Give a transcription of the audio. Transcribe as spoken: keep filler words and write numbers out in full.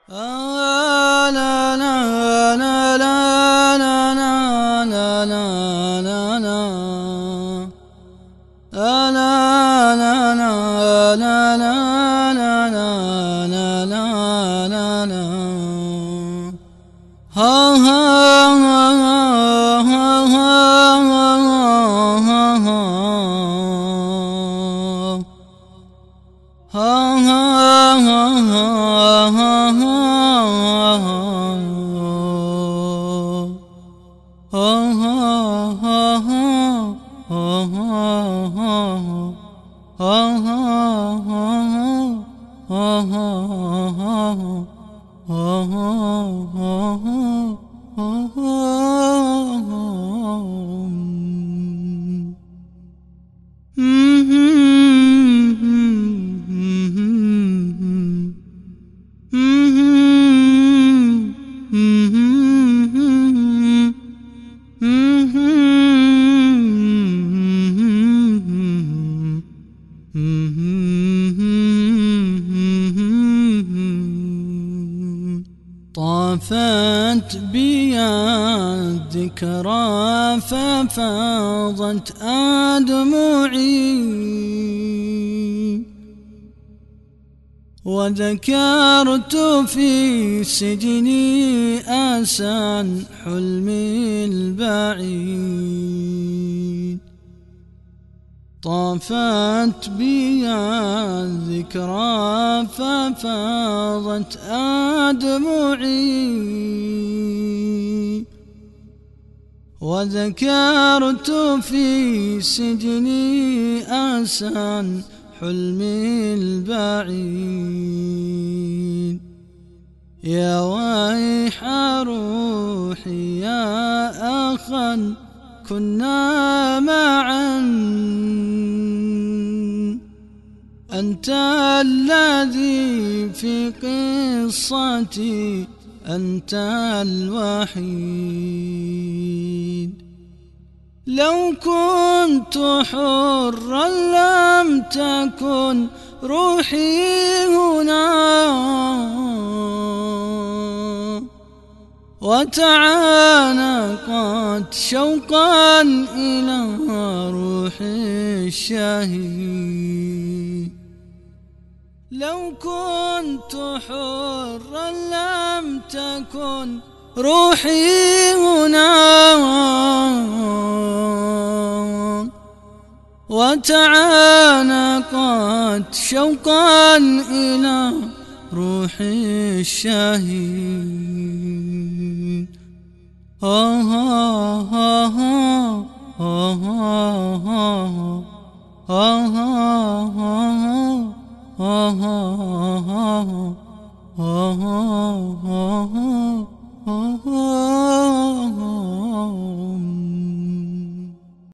لا لا لا لا لا لا لا لا لا لا لا ها ها ها طافت بي الذكرى ففاضت أدمعي وذكرت في سجني أسى حلمي البعيد. طافت بي الذكرى ففاضت أدمعي وذكرت في سجني أسى حلمي البعيد. يا ويح روحي يا أخا كنا معا أنت الذي في قصتي أنت الوحيد. لو كنت حرا لم تكن روحي هنا وتعانقت شوقا إلى روح الشهيد. لو كنت حرا لم تكن روحي هنا وتعانقت شوقا إلى روح الشهيد. ها ها ها ها ها ها ها